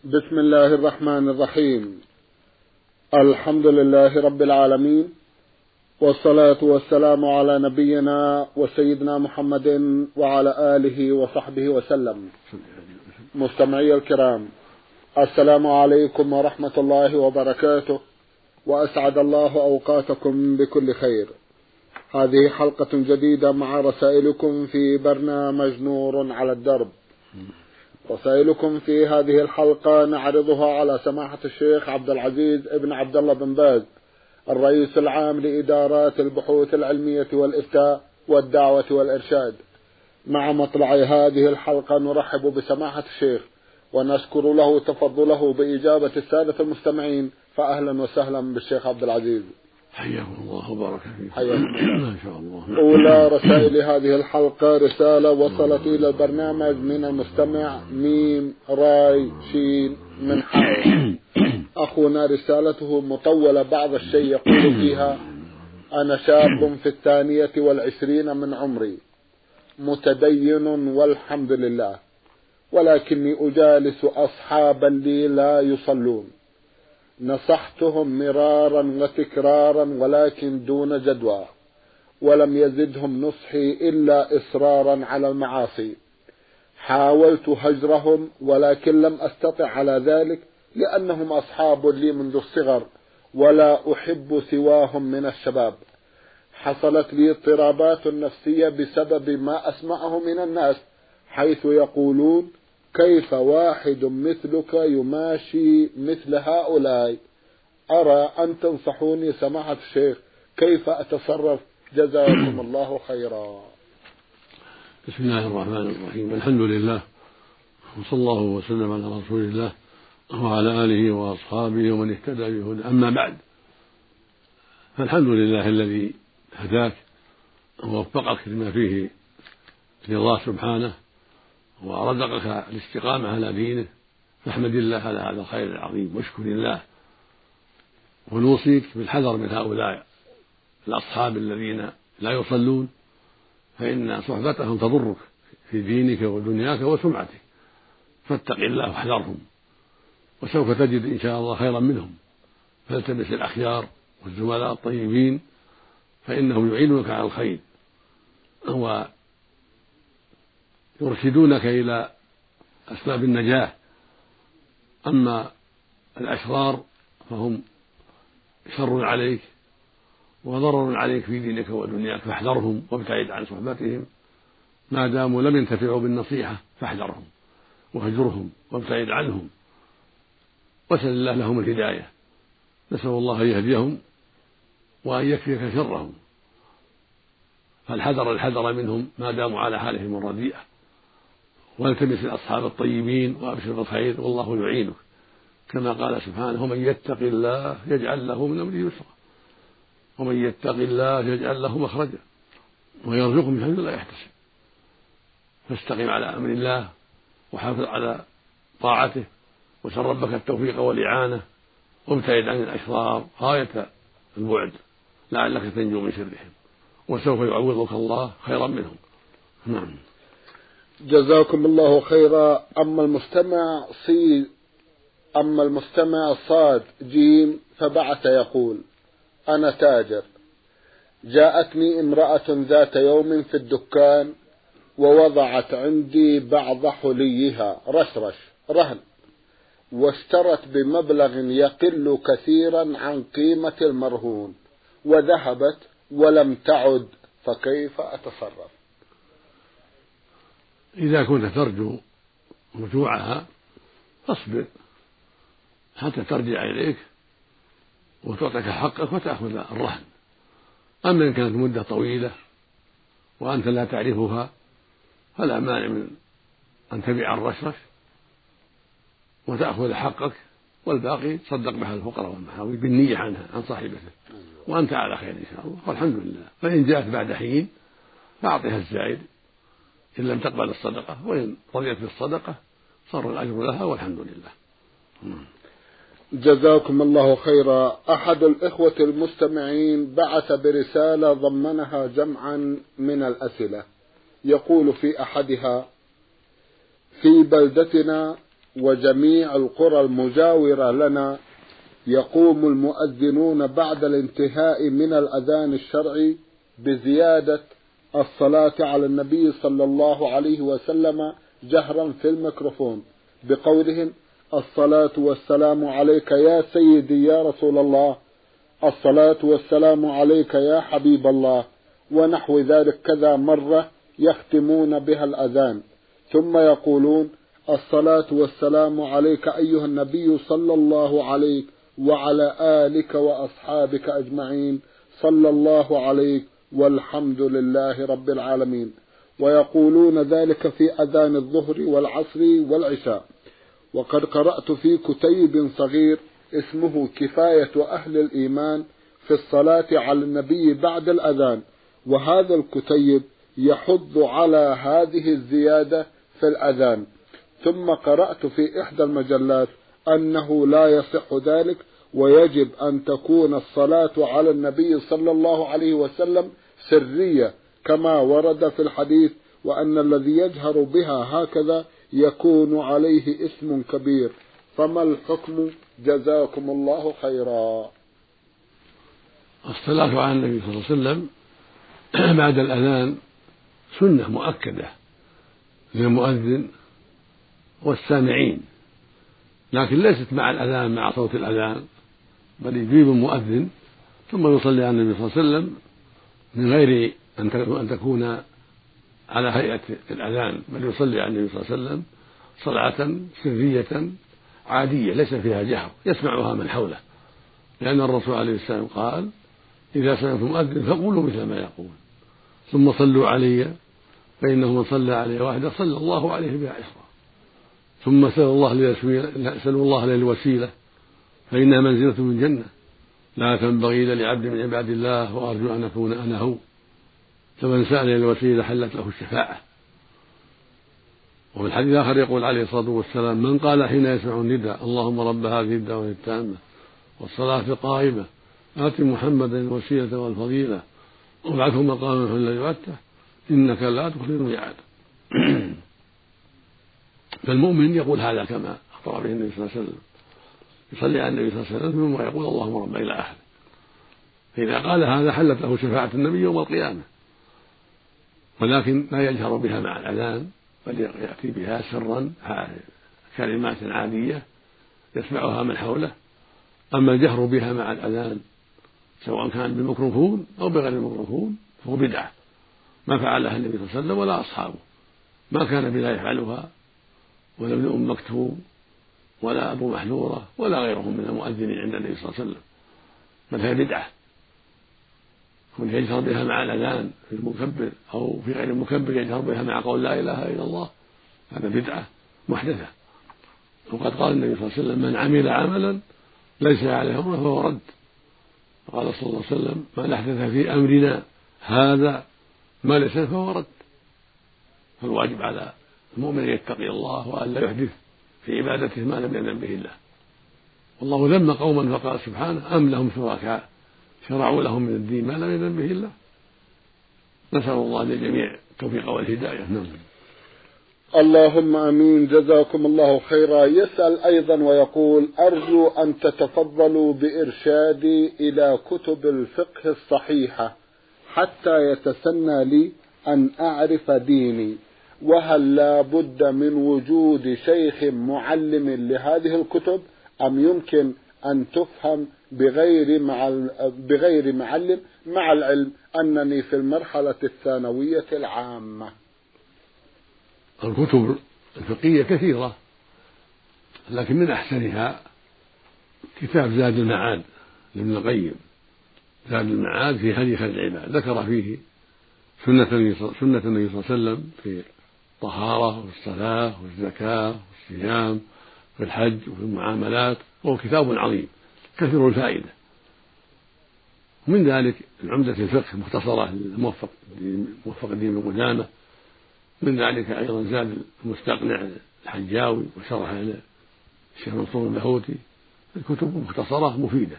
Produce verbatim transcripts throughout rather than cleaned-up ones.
بسم الله الرحمن الرحيم. الحمد لله رب العالمين، والصلاة والسلام على نبينا وسيدنا محمد وعلى آله وصحبه وسلم. مستمعي الكرام، السلام عليكم ورحمة الله وبركاته، وأسعد الله أوقاتكم بكل خير. هذه حلقة جديدة مع رسائلكم في برنامج نور على الدرب. رسائلكم في هذه الحلقة نعرضها على سماحة الشيخ عبد العزيز ابن عبد الله بن باز، الرئيس العام لإدارات البحوث العلمية والإفتاء والدعوة والإرشاد. مع مطلع هذه الحلقة نرحب بسماحة الشيخ ونشكر له تفضله بإجابة السادة المستمعين، فأهلا وسهلا بالشيخ عبد العزيز. حياكم الله وبارك فيكم. حياكم الله. ما شاء الله. أولى رسائل هذه الحلقة رسالة وصلت إلى البرنامج من المستمع ميم راي شين من حائل. أخونا رسالته مطولة بعض الشيء، يقول فيها: أنا شاب في الثانية والعشرين من عمري، متدين والحمد لله، ولكني أجالس أصحابا لي لا يصلون. نصحتهم مرارا وتكرارا ولكن دون جدوى، ولم يزدهم نصحي إلا إصرارا على المعاصي. حاولت هجرهم ولكن لم أستطع على ذلك، لأنهم أصحاب لي منذ الصغر ولا أحب سواهم من الشباب. حصلت لي اضطرابات نفسية بسبب ما أسمعه من الناس، حيث يقولون: كيف واحد مثلك يماشي مثل هؤلاء؟ أرى أن تنصحوني سماحة الشيخ، كيف أتصرف؟ جزاكم الله خيرا. بسم الله الرحمن الرحيم. الحمد لله، وصلى الله وسلم على رسول الله وعلى آله وأصحابه ومن اهتدى بهداه. أما بعد، فالحمد لله الذي هداك ووفقك لما فيه رضاه سبحانه، ورزقك الاستقامة على دينه، فاحمد الله على هذا الخير العظيم واشكر الله. ونوصيك بالحذر من هؤلاء الأصحاب الذين لا يصلون، فإن صحبتهم تضرك في دينك ودنياك وسمعتك، فاتق الله واحذرهم، وسوف تجد إن شاء الله خيرا منهم. فالتمس الأخيار والزملاء الطيبين، فإنهم يعينونك على الخير ويرشدونك إلى أسباب النجاة. أما الأشرار فهم شر عليك وضرر عليك في دينك ودنياك، فاحذرهم وابتعد عن صحبتهم ما داموا لم ينتفعوا بالنصيحة، فاحذرهم وهجرهم وابتعد عنهم، واسأل الله لهم الهداية. نسأل الله أن يهديهم وأن يكفيك شرهم، فالحذر الحذر منهم ما داموا على حالهم الرديئة. والتمس الأصحاب الطيبين وأبشر بالخير، والله يعينك، كما قال سبحانه: ومن يتق الله يجعل له من أمره يسرا، ومن يتق الله يجعل له مخرجا ويرزقه من حيث لا يحتسب. فاستقم على أمر الله وحافظ على طاعته، وسل ربك التوفيق والإعانة، وابتعد عن الأشرار غاية البعد لعلك تنجو من شرهم، وسوف يعوضك الله خيرا منهم. نعم. جزاكم الله خيرا. أما المستمع صي أما المستمع صاد جيم فبعث يقول: أنا تاجر، جاءتني امرأة ذات يوم في الدكان ووضعت عندي بعض حليها رشرش رهن، واشترت بمبلغ يقل كثيرا عن قيمة المرهون، وذهبت ولم تعد، فكيف أتصرف؟ إذا كنت ترجو رجوعها فاصبر حتى ترجع إليك وتعطيك حقك وتأخذ الرهن. أما إن كانت مدة طويلة وأنت لا تعرفها فلا مانع من أن تبيع الرشرش وتأخذ حقك، والباقي تصدق بها الفقراء والمحاوي بالنية عنها عن صاحبته، وأنت على خير إن شاء الله، والحمد لله. فإن جاءت بعد حين فأعطيها الزائد إن لم تقبل الصدقة، وإن رضيت بالصدقة صار الأجر لها، والحمد لله. جزاكم الله خيرا. أحد الإخوة المستمعين بعث برسالة ضمنها جمعا من الأسئلة، يقول في أحدها: في بلدتنا وجميع القرى المجاورة لنا يقوم المؤذنون بعد الانتهاء من الأذان الشرعي بزيادة الصلاة على النبي صلى الله عليه وسلم جهرا في الميكروفون بقولهم: الصلاة والسلام عليك يا سيدي يا رسول الله، الصلاة والسلام عليك يا حبيب الله، ونحو ذلك كذا مرة يختمون بها الأذان، ثم يقولون: الصلاة والسلام عليك أيها النبي صلى الله عليك وعلى آلك وأصحابك أجمعين صلى الله عليك والحمد لله رب العالمين. ويقولون ذلك في أذان الظهر والعصر والعشاء. وقد قرأت في كتيب صغير اسمه كفاية أهل الإيمان في الصلاة على النبي بعد الأذان، وهذا الكتيب يحض على هذه الزيادة في الأذان. ثم قرأت في إحدى المجلات أنه لا يصح ذلك، ويجب أن تكون الصلاة على النبي صلى الله عليه وسلم سرية كما ورد في الحديث، وأن الذي يجهر بها هكذا يكون عليه اسم كبير. فما الحكم؟ جزاكم الله خيرا. الصلاة على النبي صلى الله عليه وسلم بعد الأذان سنة مؤكدة للمؤذن والسامعين، لكن ليست مع الأذان مع صوت الأذان، بل يجيب المؤذن ثم يصلي على النبي صلى الله عليه وسلم من غير أن تكون على هيئة الأذان، بل يصلي على النبي صلى الله عليه وسلم صلاة سرية عادية ليس فيها جهر يسمعها من حوله، لأن الرسول عليه السلام قال: إذا سمعتم مؤذن فقولوا مثل ما يقول، ثم صلوا علي فإنه من صلى علي واحدة صلى الله عليه بها عشرا، ثم سألوا الله سألوا الله للوسيلة فإنها منزلة من جنة لا تنبغي لعبد من عباد الله وأرجو أن أكون أنا هو، فمن سأل الوسيلة حلت له الشفاعة. وفي الحديث الآخر يقول عليه الصلاة والسلام: من قال حين يسمع النداء اللهم رب هذه الدعوة التامة والصلاة القائمة آت محمدا الوسيلة والفضيلة وابعثه مقاما الذي وعدته إنك لا تخلف الميعاد. فالمؤمن يقول هذا كما أخبر به النبي صلى الله عليه وسلم، يصلي على النبي صلى الله عليه وسلم ثم يقول اللهم رب إلى آخره، فإذا قال هذا حلت له شفاعة النبي يوم القيامة، ولكن لا يجهر بها مع الأذان بل يأتي بها سرا كلمات عادية يسمعها من حوله. أما الجهر بها مع الأذان سواء كان بالميكروفون أو بغير الميكروفون فهو بدعة، ما فعلها النبي صلى الله عليه وسلم ولا أصحابه، ما كان بلا يفعلها ولا ابن أم مكتوم ولا أبو محذورة ولا غيرهم من المؤذنين عند النبي صلى الله عليه وسلم، بل هي بدعة. كن يجهر بها مع الأذان في المكبر أو في غير المكبر يجهر بها مع قول لا إله إلا الله، هذا بدعة محدثة. وقد قال النبي صلى الله عليه وسلم: من عمل عملا ليس عليه أمره فهو رد. وقال صلى الله عليه وسلم: من أحدث في أمرنا هذا ما ليس فهو رد. فالواجب على المؤمن أن يتقي الله وأن لا يحدث في عبادته ما لم يأذن به الله. والله ذم قوما فقال سبحانه: أم لهم شركاء شرعوا لهم من الدين ما لم يأذن به الله. نسأل الله للجميع التوفيق والهداية. نعم. اللهم امين، جزاكم الله خيرا. يسأل ايضا ويقول: ارجو ان تتفضلوا بارشادي الى كتب الفقه الصحيحة حتى يتسنى لي ان اعرف ديني، وهل لا بد من وجود شيخ معلم لهذه الكتب ام يمكن ان تفهم بغير مع بغير معلم، مع العلم انني في المرحلة الثانوية العامة؟ الكتب الفقهية كثيرة، لكن من أحسنها كتاب زاد المعاد لابن القيم. زاد المعاد في هدي خير العباد، ذكر فيه سنة النبي صلى الله عليه وسلم في الطهارة والصلاة والزكاة والصيام في الحج وفي المعاملات، وهو كتاب عظيم كثير الفائدة. ومن ذلك العمدة الفقه مختصرة للموفق موفق الدين بن قدامة، من ذلك أيضا زاد المستقنع الحجاوي وشرح الشيخ منصور اللاهوتي. الكتب مختصرة مفيدة،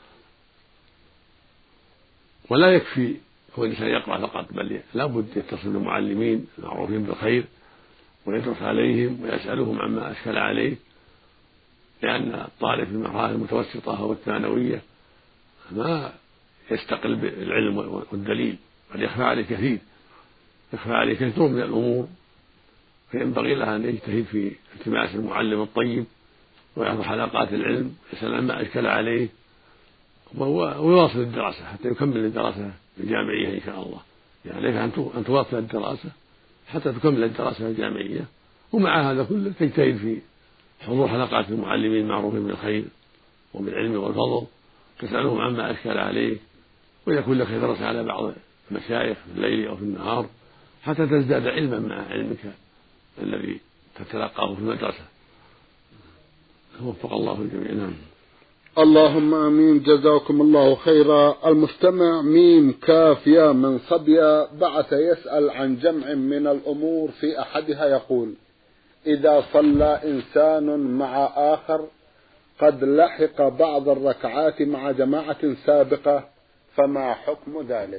ولا يكفي هو الإنسان يقرأ فقط، بل لا بد يتصل بالمعلمين المعروفين بالخير ويدرس عليهم ويسألهم عما أشكل عليه، لأن الطالب في المرحلة المتوسطة أو الثانوية ما يستقل بالعلم والدليل، بل يخفى عليه كثير يخفى عليه كثير من الأمور، فينبغي له أن يجتهد في التماس المعلم الطيب ويحضر حلقات العلم، يسأل عما أشكل عليه ويواصل الدراسة حتى يكمل الدراسة الجامعية إن شاء الله. يعني عليك أن تواصل الدراسة حتى تكمل الدراسة الجامعية، ومع هذا كله تجتهد في حضور حلقات المعلمين المعروفين بالخير وبالعلم والفضل، تسألهم عما أشكل عليه، ويكون لك درس على بعض المشايخ في الليل أو في النهار حتى تزداد علما مع علمك الذي تتلقاه في المدرسة. وفق الله الجميع. نعم. اللهم آمين. جزاكم الله خيرا. المستمع ميم كاف يا من صبيا بعث يسأل عن جمع من الأمور، في أحدها يقول: إذا صلى إنسان مع آخر قد لحق بعض الركعات مع جماعة سابقة، فما حكم ذلك؟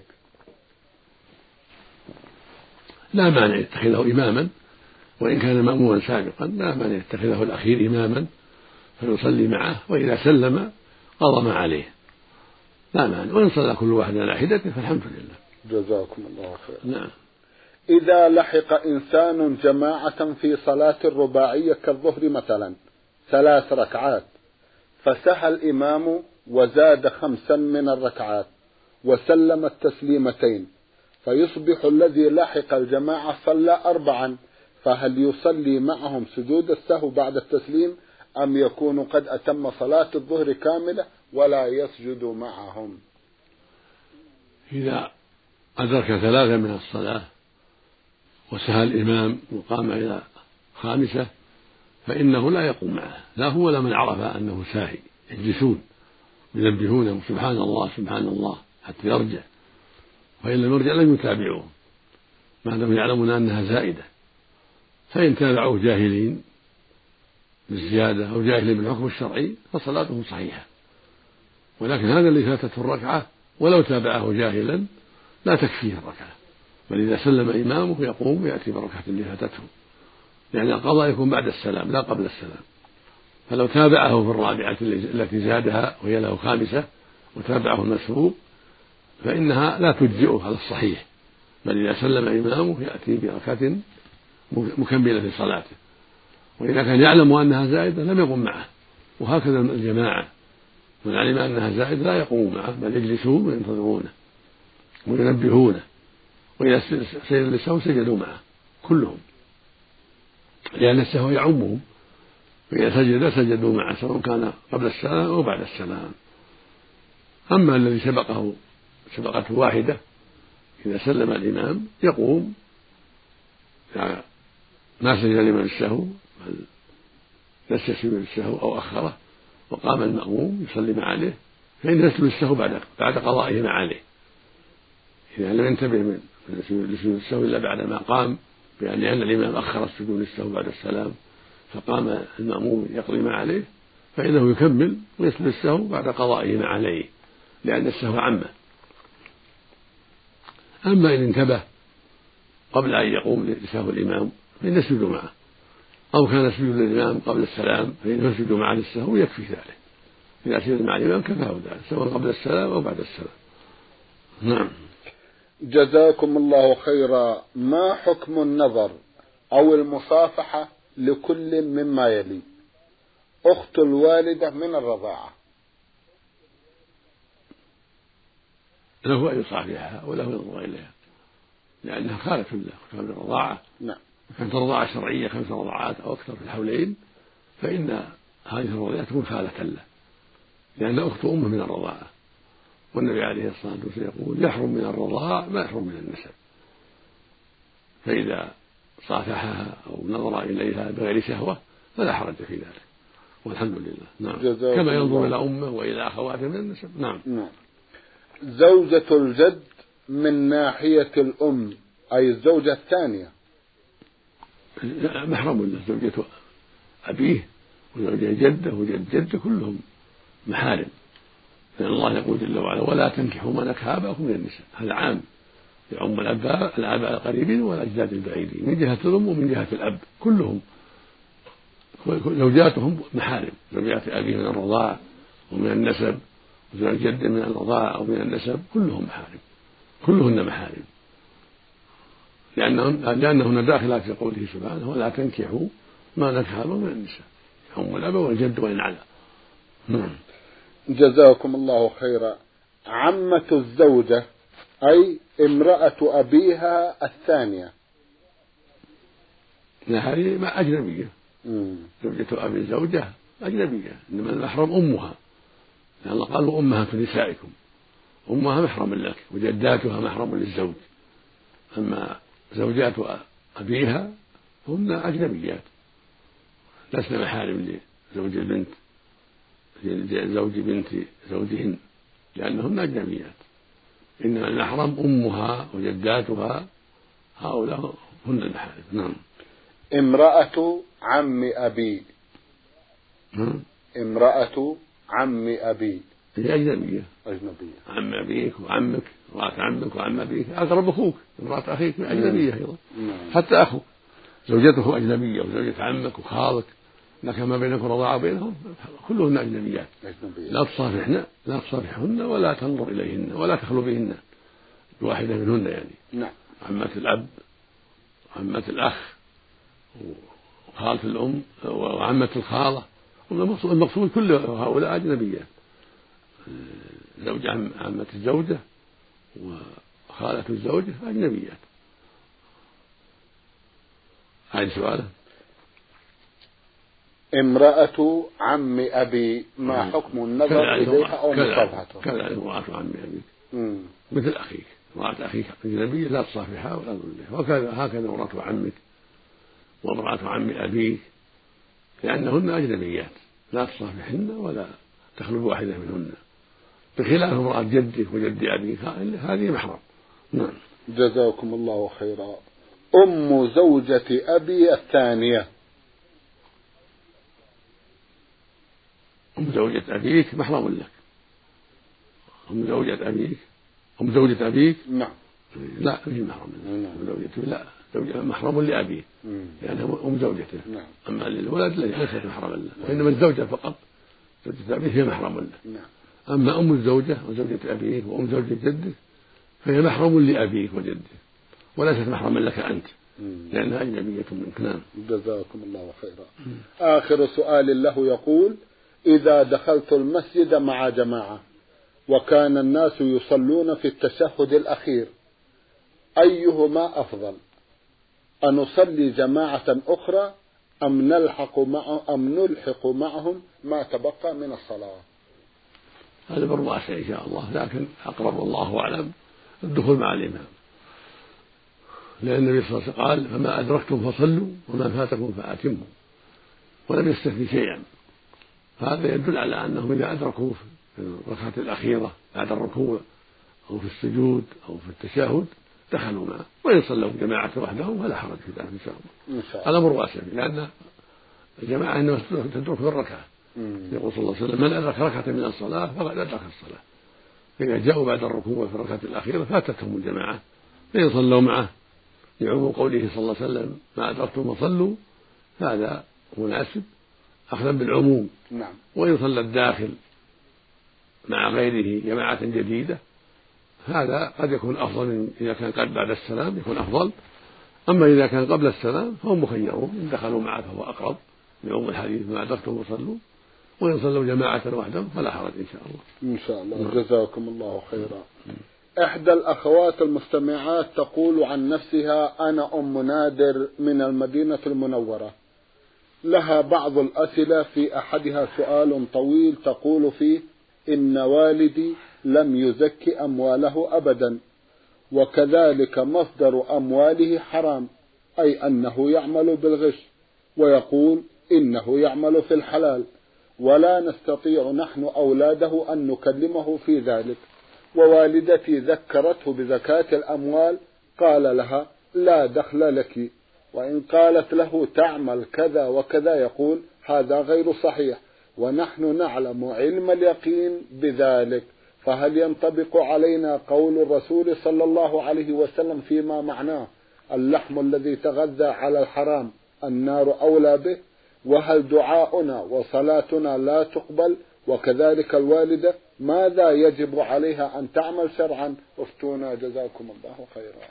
لا مانع يتخذه إماما، وإن كان مأموما سابقا لا مانع يتخذه الأخير إماما فيصلي معه، وإذا سلم قضى ما عليه لا مانع، وإن صلى كل واحد على حدته فالحمد لله. جزاكم الله خير. نعم. إذا لحق إنسان جماعة في صلاة الرباعية كالظهر مثلا ثلاث ركعات، فسهى الإمام وزاد خمسا من الركعات وسلم التسليمتين، فيصبح الذي لحق الجماعة صلى أربعا، فهل يصلي معهم سجود السهو بعد التسليم، أم يكون قد أتم صلاة الظهر كاملة ولا يسجد معهم؟ إذا أدرك ثلاثة من الصلاة وسهى الإمام وقام إلى خامسة فإنه لا يقوم معه، لا هو ولا من عرف أنه ساهي، يجلسون ينبهونه سبحان الله سبحان الله حتى يرجع، وإن لم يرجع لم يتابعوه ما دام يعلمون أنها زائدة، فإن تابعوه جاهلين بالزيادة أو جاهلين بالحكم الشرعي فصلاتهم صحيحة. ولكن هذا اللي فاتته الركعة ولو تابعه جاهلا لا تكفيه الركعة، بل إذا سلم إمامه يقوم ويأتي بركعة اللي فاتته، يعني القضاء يكون بعد السلام لا قبل السلام. فلو تابعه في الرابعة التي زادها وهي له خامسة وتابعه المسبوق فإنها لا تجزئه على الصحيح، بل إذا سلم إمامه يأتي بركعة مكملة في صلاته، وإذا كان يعلم أنها زائدة لم يقم معه. وهكذا الجماعة من علم أنها زائدة لا يقوم معه، بل يجلسون وينتظرونه وينبهونه، وإذا سجد للسهو سجدوا معه كلهم، لأن السهو يعمهم، فإذا سجد سجدوا معه سواء كان قبل السلام أو بعد السلام. أما الذي سبقه سبقته واحدة إذا سلم الإمام يقوم يعني ما سجد لمن السهو بل نسي سجود السهو أو أخره، وقام المأموم يصلي ما عليه، فإن يسجد السهو بعد بعد قضائه ما عليه، إذا لم ينتبه من لسجود السهو إلا بعد ما قام، بأن لأن الإمام أخر السجود للسهو بعد السلام فقام المأموم يقضي ما عليه، فإنه يكمل ويسجد السهو بعد قضائه ما عليه، لأن السهو عامة. أما إن انتبه قبل أن يقوم لسهو الإمام فإن يسجد معه، أو كان سجود الإمام قبل السلام فإن يسجد معه للسهو يكفي ذلك، إذا سجد مع الإمام كفاه ذلك سواء قبل السلام أو بعد السلام. نعم. جزاكم الله خيرا. ما حكم النظر أو المصافحة لكل مما يلي؟ أخت الوالدة من الرضاعة، له أن يصافحها وله ينظر إليها لأنها خالة له من الرضاعة. نعم. كانت الرضاعة شرعية خمس رضاعات أو أكثر في الحولين فإن هذه الرضاعة تكون خالة له، لأن أخت أمه من الرضاعة، والنبي عليه الصلاة والسلام يقول: يحرم من الرضاعة ما يحرم من النسب، فإذا صافحها أو نظر إليها بغير شهوة فلا حرج في ذلك، والحمد لله. نعم. كما ينظر إلى أمه وإلى أخواته من النسب. نعم. نعم. زوجة الجد من ناحية الأم أي الزوجة الثانية محرم له، زوجة أبيه وزوجة جده وجد جده كلهم محارم، لأن الله يقول جل وعلا: ولا تنكحوا ما نكح آباؤكم من النساء، هذا عام يعم الآباء الآباء القريبين والأجداد البعيدين من جهة الأم ومن جهة الأب كلهم، زوجاتهم محارم، زوجات أبيه من الرضاع ومن النسب، وزوجات الجد من الرضاع أو من النسب كلهم محارم، كلهن محارم، لأنهن لأنهن داخلات في قوله سبحانه ولا تنكحوا ما نكح آباؤكم من النساء، يعم الأب والجد وإن علا. جزاكم الله خيرا. عمة الزوجة أي امرأة أبيها الثانية، هذه ما أجنبية. مم. زوجة أبي الزوجة أجنبية، إنما المحرم أمها، لأن الله قال أمهات نسائكم، أمها محرم لك وجداتها محرم للزوج، أما زوجات أبيها هن أجنبيات لسن محارم لزوج البنت زوج بنت زوجهن لأنهن أجنبيات، إنما المحرم أمها وجداتها، هؤلاء هن المحارم. نعم. امرأة عم أبي، نعم. امرأة عم أبي هي أجنبية. أجنبية. عم أبيك وعمك، امرأة عمك وعم أبيك أقرب أخوك، امرأة أخيك أجنبية أيضا، حتى أخوك زوجته أجنبية وزوجة عمك وخالك لك ما بينك رضاعة بينهم كلهن أجنبيات، لا تصافحن لا تصافحهن ولا تنظر إليهن ولا تخلو بهن بواحدة منهن، يعني نعم. عمة الأب وعمة الأخ وخالة الأم وعمة الخالة، المقصود كل هؤلاء أجنبيات، زوج عمة الزوجة وخالة الزوجة أجنبيات. هذا سؤاله. امرأة عم أبي ما حكم النظر إليها أو مصافحتها؟ كذا امرأة عم أبيك مثل أخيك، امرأة أخيك أجنبية لا تصافحها ولا تنظر إليها، وكذا هكذا امرأة عمك وامرأة عم أبيك لأنهن أجنبيات لا تصافحهن ولا تخلو بواحدة منهن، بخلاف امرأة جدك وجد أبيك هذه محرم. نعم. جزاكم الله خيرا. أم زوجة أبي الثانية، أم زوجة أبيك محرم لك، أم زوجة أبيك أم زوجة أبيك نعم لا هي محرم لك. أم زوجته لا زوجة محرم لأبيه لأنها أم زوجته. نعم. أما للولد ليست محرم له، وإنما الزوجة فقط زوجة أبيه هي محرم له. نعم. أما أم الزوجة وزوجة أبيك وأم زوجة جدك فهي محرم لأبيك وجدك وليست محرما لك أنت لأنها أجنبية منك. نعم. جزاكم الله خيرا. آخر سؤال له يقول: إذا دخلت المسجد مع جماعة وكان الناس يصلون في التشهد الأخير أيهما أفضل، أن نصلي جماعة أخرى أم نلحق مع أم نلحق معهم ما تبقى من الصلاة؟ هذا بالرأس إن شاء الله، لكن أقرب الله أعلم الدخول مع الإمام، لأن النبي صلى الله عليه وسلم قال: فما أدركتم فصلوا وما فاتكم فأتموا، ولم يستثني شيئا. هذا يدل على أنهم إذا أدركوا في الركعة الأخيرة بعد الركوع أو في السجود أو في التشهد دخلوا معه، وإن صلوا جماعة وحدهم فلا حرج في ذلك إن شاء الله. هذا أمر واسع، لأن الجماعة إنما تدرك في الركعة. يقول صلى الله عليه وسلم: من أدرك ركعة من الصلاة فقد أدرك الصلاة. إذا جاءوا بعد الركوع في الركعة الأخيرة فاتتهم الجماعة فإن صلوا معه لعموم قوله صلى الله عليه وسلم: ما أدركتم فصلوا، هذا مناسب أخذا بالعموم. نعم. وإن صلى الداخل مع غيره جماعة جديدة هذا قد يكون أفضل، إذا كان قد بعد السلام يكون أفضل، أما إذا كان قبل السلام فهم مخيرون، إن دخلوا معه فهو أقرب لعموم الحديث: ما أدركتم فصلوا، وإن صلوا جماعة وحدهم فلا حرج إن شاء الله. إن شاء الله. جزاكم الله خيرا. إحدى الأخوات المستمعات تقول عن نفسها: أنا أم نادر من المدينة المنورة، لها بعض الأسئلة، في أحدها سؤال طويل تقول فيه: إن والدي لم يزكي أمواله أبدا، وكذلك مصدر أمواله حرام، أي أنه يعمل بالغش، ويقول إنه يعمل في الحلال، ولا نستطيع نحن أولاده أن نكلمه في ذلك، ووالدتي ذكرته بزكاة الأموال قال لها: لا دخل لك، وإن قالت له تعمل كذا وكذا يقول هذا غير صحيح، ونحن نعلم علم اليقين بذلك، فهل ينطبق علينا قول الرسول صلى الله عليه وسلم فيما معناه اللحم الذي تغذى على الحرام النار أولى به؟ وهل دعاؤنا وصلاتنا لا تقبل؟ وكذلك الوالدة ماذا يجب عليها أن تعمل شرعا؟ افتونا جزاكم الله خيرا.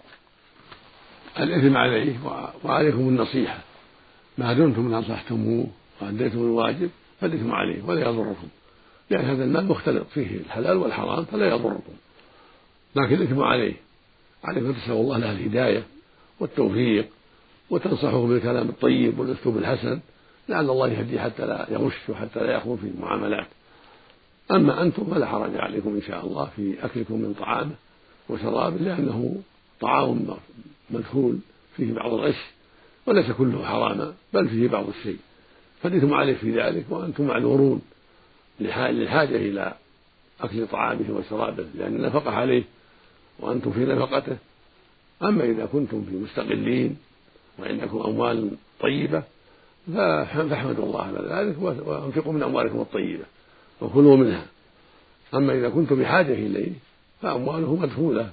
الإثم عليه وعليكم النصيحة، ما دمتم نصحتموه وأديتم الواجب فالإثم عليه ولا يضركم، لأن هذا المال مختلط فيه الحلال والحرام فلا يضركم، لكن الإثم عليه. عليكم تسألوا الله له الهداية والتوفيق وتنصحه بالكلام الطيب والأسلوب الحسن لعل الله يهديه حتى لا يغش وحتى لا يخون في المعاملات. أما أنتم فلا حرج عليكم إن شاء الله في أكلكم من طعامه وشرابه، لأنه طعام مدخول فيه بعض الغش وليس كله حراما بل فيه بعض الشيء، فالإثم عليه في ذلك وأنتم معذورون للحاجة إلى أكل طعامه وشرابه لأن النفقة عليه وأنتم في نفقته. أما إذا كنتم في مستقلين وعندكم أموال طيبة فاحمدوا الله على ذلك وانفقوا من أموالكم الطيبة وكلوا منها. أما إذا كنتم بحاجة إليه فأمواله مدخولة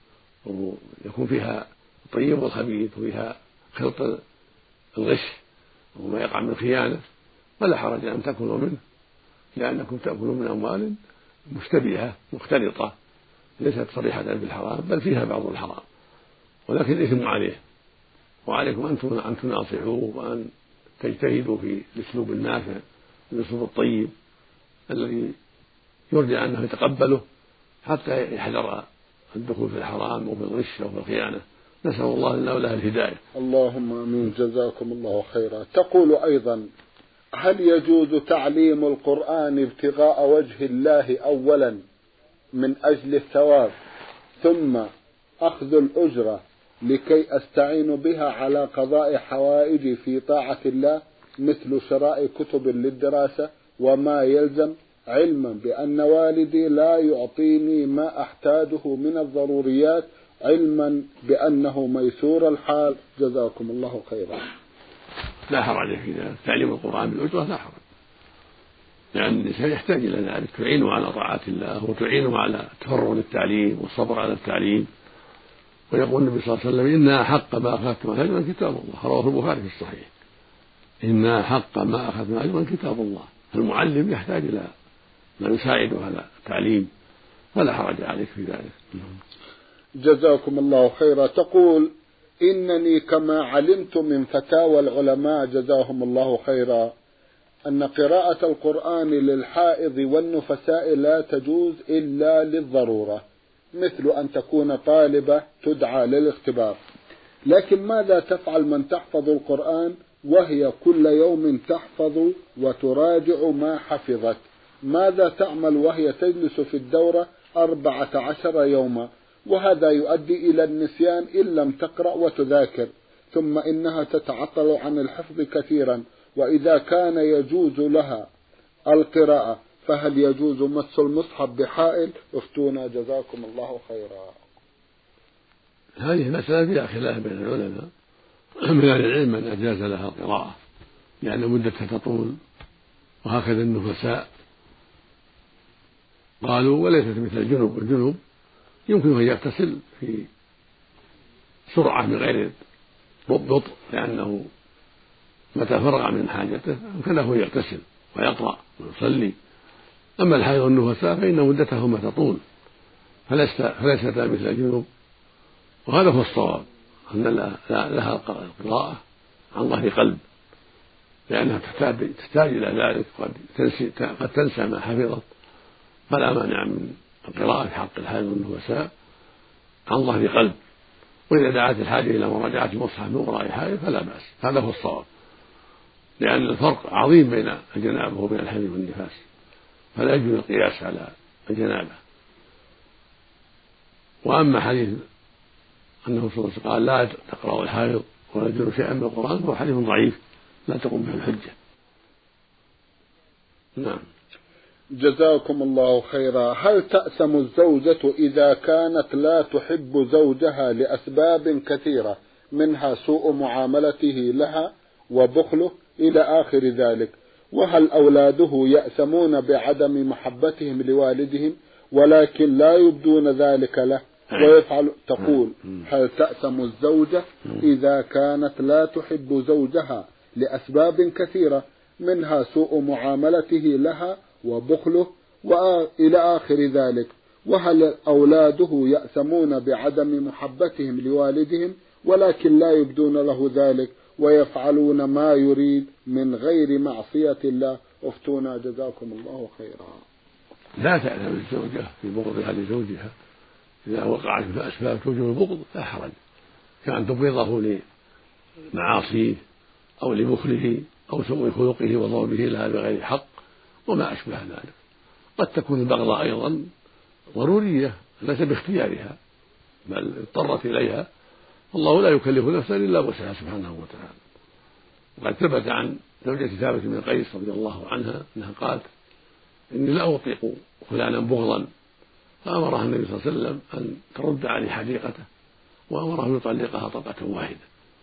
ويكون فيها الطيب والخبيث وفيها خلط الغش وما يقع من خيانة فلا حرج أن تأكلوا منه، لأنكم تأكلون من أموال مشتبهة مختلطة ليست صريحة بالحرام بل فيها بعض الحرام، ولكن الإثم عليه. وعليكم أنتم أن تناصحوه وأن تجتهدوا في الأسلوب النافع الأسلوب الطيب الذي يرجى أنه يتقبله حتى يحذر الدخول في الحرام وفي الغش وفي الخيانة. نسأل الله لنا وله الهداية. اللهم آمين جزاكم الله خيرا. تقول أيضا هل يجوز تعليم القرآن ابتغاء وجه الله أولا من أجل الثواب ثم أخذ الأجرة لكي أستعين بها على قضاء حوائجي في طاعة الله مثل شراء كتب للدراسة وما يلزم، علما بأن والدي لا يعطيني ما أحتاجه من الضروريات علما بأنه ميسور الحال جزاكم الله خيرا. لا حرج في ذلك، تعليم القرآن بالأجرة لا حرج، لأن الإنسان يحتاج إلى ذلك، تعينه على طاعة الله وتعينه على التفرغ للتعليم والصبر على التعليم. ويقول النبي صلى الله عليه وسلم إن أحق ما أخذتم أجرا كتاب الله، رواه البخاري في الصحيح. إن أحق ما أخذتم أجرا كتاب الله، المعلم يحتاج إلى من يساعده على التعليم فلا حرج عليك في ذلك. جزاكم الله خيرا. تقول إنني كما علمت من فتاوى العلماء جزاهم الله خيرا أن قراءة القرآن للحائض والنفساء لا تجوز إلا للضرورة، مثل أن تكون طالبة تدعى للاختبار، لكن ماذا تفعل من تحفظ القرآن وهي كل يوم تحفظ وتراجع ما حفظت؟ ماذا تعمل وهي تجلس في الدورة أربعة عشر يوما وهذا يؤدي إلى النسيان إن لم تقرأ وتذاكر، ثم إنها تتعطل عن الحفظ كثيرا، وإذا كان يجوز لها القراءة فهل يجوز مس المصحف بحائل؟ افتونا جزاكم الله خيرا. هذه مسألة فيها خلاف بين العلماء، من أهل العلم من أجاز لها القراءة لأن مدتها تطول، وهكذا النفساء قالوا وليست مثل الجنوب، الجنوب يمكن أن يغتسل في سرعة من غير بطء لأنه متى فرغ من حاجته يمكنه يغتسل ويقرأ ويصلي. أما الحائض والنفساء فإن مدتهما تطول فليستا مثل الجنوب، وهذا هو الصواب أن لها القراءة عن ظهر قلب لأنها تحتاج, تحتاج إلى ذلك، قد تنسى, قد تنسى ما حفظت، فلا مانع من القراءة في حق الحائض والنفساء عن ظهر قلب، وإذا دعت الحاجة إلى مراجعة المصحف من وراء حائض فلا بأس، هذا هو الصواب، لأن الفرق عظيم بين الجنابة وبين الحيض والنفاس، فلا يجوز القياس على الجنابة. وأما حديث أنه صلى الله عليه وسلم قال لا تقرأ الحائض ولا يجوز شيئا من القرآن فهو حديث ضعيف لا تقوم به الحجة. نعم. جزاكم الله خيرا. هل تأثم الزوجة إذا كانت لا تحب زوجها لأسباب كثيرة منها سوء معاملته لها وبخله إلى آخر ذلك؟ وهل أولاده يأثمون بعدم محبتهم لوالدهم ولكن لا يبدون ذلك له ويفعل. تقول: هل تأثم الزوجة إذا كانت لا تحب زوجها لأسباب كثيرة منها سوء معاملته لها وبخله وإلى آخر ذلك؟ وهل أولاده يأثمون بعدم محبتهم لوالدهم ولكن لا يبدون له ذلك ويفعلون ما يريد من غير معصية الله؟ افتونا جزاكم الله خيرا. لا تأثم الزوجة في بغضها لزوجها إذا وقعت في أسباب توجب البغض لا حرج، كأن تبغضه لمعاصيه أو لبخله أو سوء خلقه وضربه لها بغير حق وما أشبه ذلك. قد تكون البغضة أيضا ضرورية ليس باختيارها بل اضطرت إليها، والله لا يكلف نفسا إلا وسعها سبحانه وتعالى. وقد ثبت عن زوجة ثابت بن قيس رضي الله عنها أنها قالت: إني لا أطيق فلانا بغضا، فأمرها النبي صلى الله عليه وسلم أن ترد عليه حديقته وأمره أن يطلقها طلقة واحدة.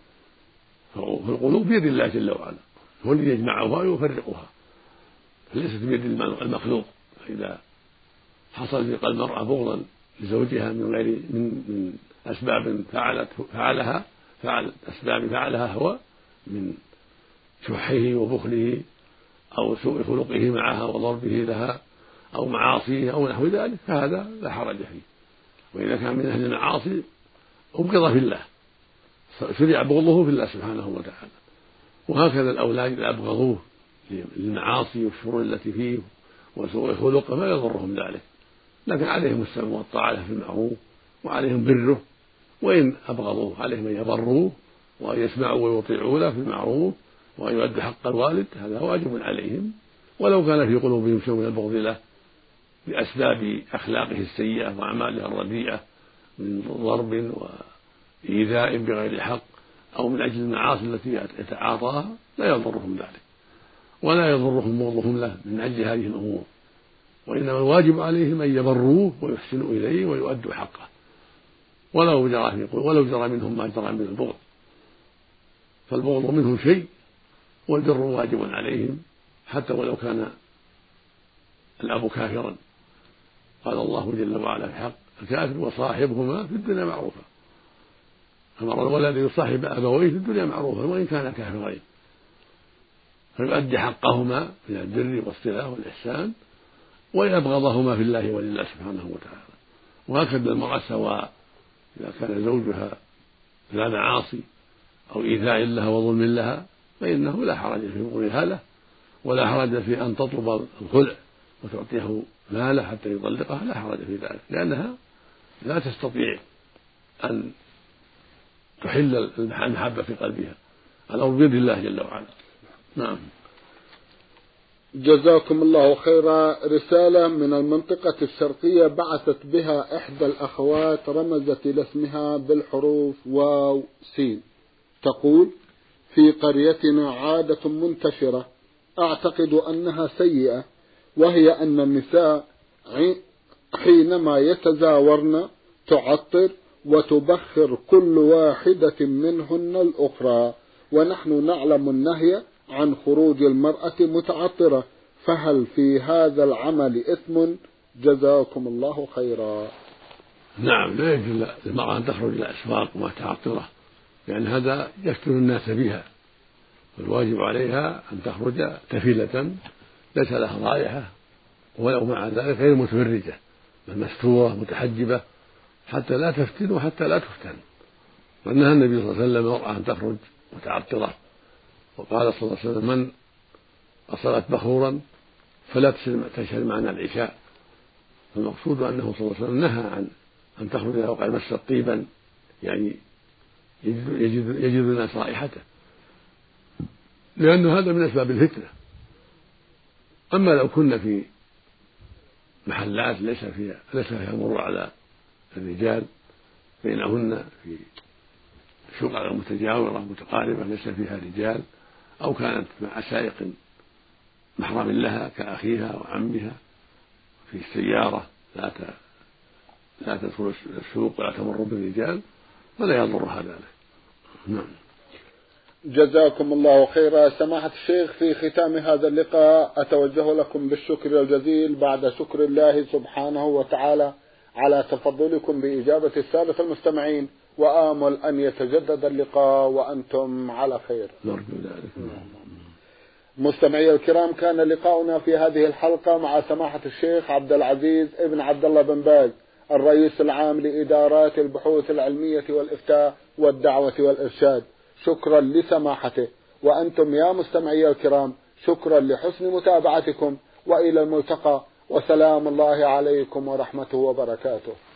فالقلوب بيد الله جل وعلا، هو الذي يجمعها ويفرقها، فليست بيد المخلوق. فإذا حصل في قلب المرأة بغضا لزوجها من غير من من أسباب فعلت فعلها فعل أسباب فعلها هو من شحه وبخله أو سوء خلقه معها وضربه لها أو معاصيه أو نحو ذلك، فهذا لا حرج فيه. وإذا كان من أهل المعاصي أبغض في الله، شرع بغضه في الله سبحانه وتعالى. وهكذا الأولاد إذا أبغضوه للمعاصي والشرور التي فيه وسوء خلقه ما يضرهم ذلك، لكن عليهم السمع والطاعة في المعروف وعليهم بره، وإن أبغضوه عليهم أن يبروه وأن يسمعوا ويطيعوا له في المعروف وأن يؤدوا حق الوالد، هذا واجب عليهم، ولو كان في قلوبهم شيء من البغض له بأسباب أخلاقه السيئة وأعماله الرديئة من ضرب وإيذاء بغير حق أو من أجل المعاصي التي يتعاطاها، لا يضرهم ذلك ولا يضرهم بغضهم له من أجل هذه الأمور، وإنما الواجب عليهم أن يبروه ويحسنوا إليه ويؤدوا حقه، ولو جرى ولو جرى منهم ما جرى من البغض، فالبغض منهم شيء والبر واجب عليهم حتى ولو كان الأب كافرا. قال الله جل وعلا في حق الكافر: وصاحبهما في الدنيا معروفا. أمر الولد يصاحب أبويه في الدنيا معروفا وإن كان كافرين، فيؤدي حقهما من البر والصلة والإحسان ويبغضهما في الله ولله سبحانه وتعالى. وهكذا المرأة سواء إذا كان زوجها لا معاصي أو إيذاء لها وظلم لها فإنه لا حرج في بغضها له، ولا حرج في أن تطلب الخلع وتعطيه ماله حتى يطلقها، لا حرج في ذلك، لأنها لا تستطيع أن تحل المحبة في قلبها، الأمر بيد الله جل وعلا. نعم. جزاكم الله خيرا. رسالة من المنطقة الشرقية بعثت بها إحدى الأخوات، رمزت إلى اسمها بالحروف واو سين، تقول: في قريتنا عادة منتشرة أعتقد أنها سيئة، وهي أن النساء حينما يتزاورن تعطر وتبخر كل واحدة منهن الأخرى، ونحن نعلم النهي عن خروج المرأة متعطرة، فهل في هذا العمل إثم؟ جزاكم الله خيرا. نعم، لا يجوز للمرأة أن تخرج إلى الأسواق متعطرة، لأن هذا يفتن الناس بها، والواجب عليها أن تخرج تفلة ليس لها رائحة، ولو مع ذلك غير متبرجة بل مستورة متحجبة حتى لا تفتن وحتى لا تفتن. ونهى النبي صلى الله عليه وسلم المرأة أن تخرج متعطرة، وقال صلى الله عليه وسلم: من أصلت بخورا فلا تشهد معنا العشاء. فالمقصود أنه صلى الله عليه وسلم نهى عن أن تخرج لو قد مست طيبا، يعني يجد, يجد, يجد الناس رائحته، لأن هذا من أسباب الفتنة. أما لو كنا في محلات ليس فيها ليس فيها مر على الرجال بينهن في شقق متجاورة متقاربة ليس فيها رجال، أو كانت مع سائق محرم لها كأخيها وعمها في السيارة لا لا تدخل السوق ولا تمر بالرجال، فلا يضرها ذلك. نعم. جزاكم الله خيرا. سماحة الشيخ، في ختام هذا اللقاء أتوجه لكم بالشكر الجزيل بعد شكر الله سبحانه وتعالى على تفضلكم بإجابة السادة المستمعين، وآمل أن يتجدد اللقاء وأنتم على خير. نرجو ذلك. مستمعي الكرام، كان لقاؤنا في هذه الحلقة مع سماحة الشيخ عبد العزيز ابن عبد الله بن باز، الرئيس العام لإدارات البحوث العلمية والإفتاء والدعوة والإرشاد. شكرا لسماحته، وأنتم يا مستمعي الكرام شكرا لحسن متابعتكم، وإلى الملتقى، وسلام الله عليكم ورحمته وبركاته.